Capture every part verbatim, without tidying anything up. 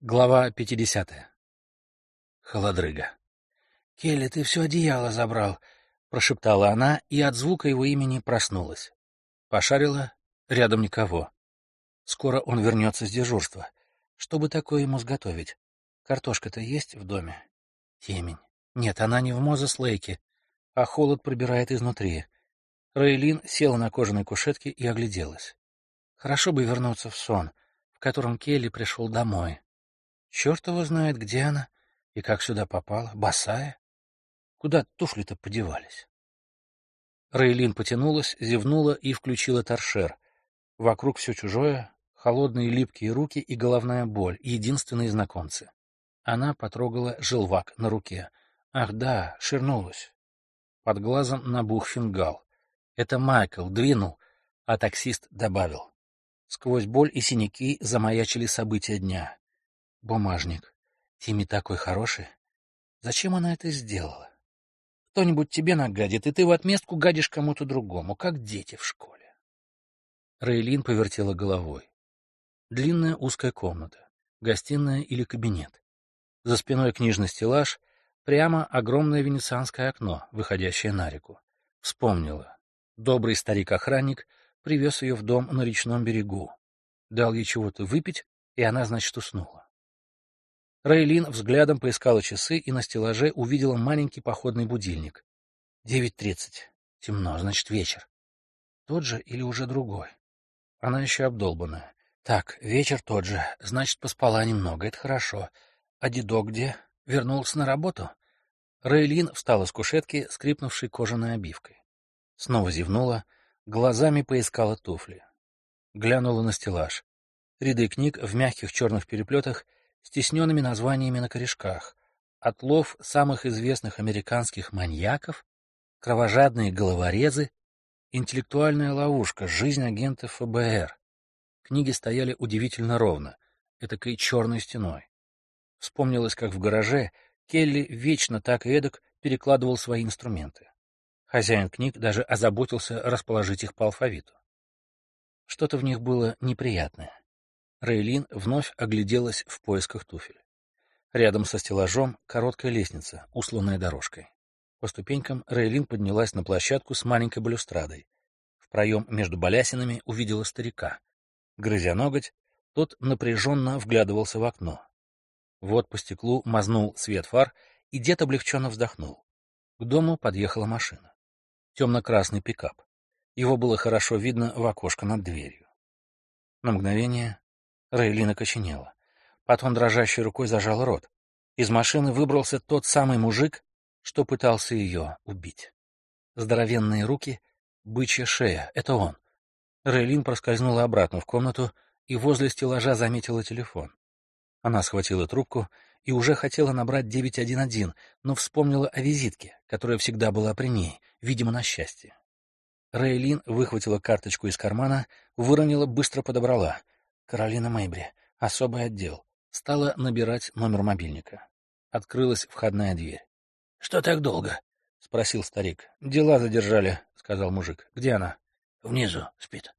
Глава пятидесятая. Холодрыга. «Келли, ты все одеяло забрал», — прошептала она, и от звука его имени проснулась. Пошарила, рядом никого. Скоро он вернется с дежурства. Что бы такое ему сготовить? Картошка-то есть в доме? Темень. Нет, она не в Мозес-Лейке, а холод пробирает изнутри. Рейлин села на кожаной кушетке и огляделась. Хорошо бы вернуться в сон, в котором Келли пришел домой. Черт его знает, где она и как сюда попала, босая. Куда туфли-то подевались? Рейлин потянулась, зевнула и включила торшер. Вокруг все чужое, холодные липкие руки и головная боль, единственные знакомцы. Она потрогала желвак на руке. Ах да, ширнулась. Под глазом набух фингал. Это Майкл двинул, а таксист добавил. Сквозь боль и синяки замаячили события дня. Бумажник. Тимми такой хороший. Зачем она это сделала? Кто-нибудь тебе нагадит, и ты в отместку гадишь кому-то другому, как дети в школе. Рейлин повертела головой. Длинная узкая комната, гостиная или кабинет. За спиной книжный стеллаж, прямо огромное венецианское окно, выходящее на реку. Вспомнила. Добрый старик-охранник привез ее в дом на речном берегу. Дал ей чего-то выпить, и она, значит, уснула. Рейлин взглядом поискала часы и на стеллаже увидела маленький походный будильник. Девять тридцать. Темно, значит, вечер. Тот же или уже другой? Она еще обдолбанная. Так, вечер тот же, значит, поспала немного, это хорошо. А дедок где? Вернулся на работу? Рейлин встала с кушетки, скрипнувшей кожаной обивкой. Снова зевнула, глазами поискала туфли. Глянула на стеллаж. Ряды книг в мягких черных переплетах с тисненными названиями на корешках. Отлов самых известных американских маньяков, кровожадные головорезы, интеллектуальная ловушка, жизнь агентов эф бэ эр. Книги стояли удивительно ровно, этакой черной стеной. Вспомнилось, как в гараже Келли вечно так и эдак перекладывал свои инструменты. Хозяин книг даже озаботился расположить их по алфавиту. Что-то в них было неприятное. Рейлин вновь огляделась в поисках туфель. Рядом со стеллажом короткая лестница, усланная дорожкой. По ступенькам Рейлин поднялась на площадку с маленькой балюстрадой. В проем между балясинами увидела старика. Грызя ноготь, тот напряженно вглядывался в окно. Вот по стеклу мазнул свет фар, и дед облегченно вздохнул. К дому подъехала машина. Темно-красный пикап. Его было хорошо видно в окошко над дверью. На мгновение Рейлин окоченела. Потом дрожащей рукой зажал рот. Из машины выбрался тот самый мужик, что пытался ее убить. Здоровенные руки, бычья шея — это он. Рейлин проскользнула обратно в комнату и возле стеллажа заметила телефон. Она схватила трубку и уже хотела набрать девять один один, но вспомнила о визитке, которая всегда была при ней, видимо, на счастье. Рейлин выхватила карточку из кармана, выронила, быстро подобрала. Каролина Мэйбри, особый отдел. Стала набирать номер мобильника. Открылась входная дверь. — Что так долго? — спросил старик. — Дела задержали, — сказал мужик. — Где она? — Внизу, спит.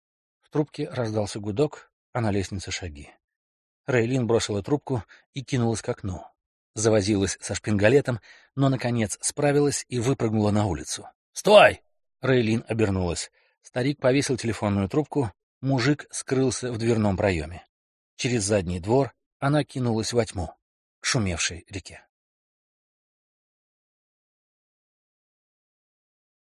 В трубке раздался гудок, а на лестнице шаги. Рейлин бросила трубку и кинулась к окну. Завозилась со шпингалетом, но, наконец, справилась и выпрыгнула на улицу. «Стой!» Рейлин обернулась. Старик повесил телефонную трубку, мужик скрылся в дверном проеме. Через задний двор она кинулась во тьму, к шумевшей реке.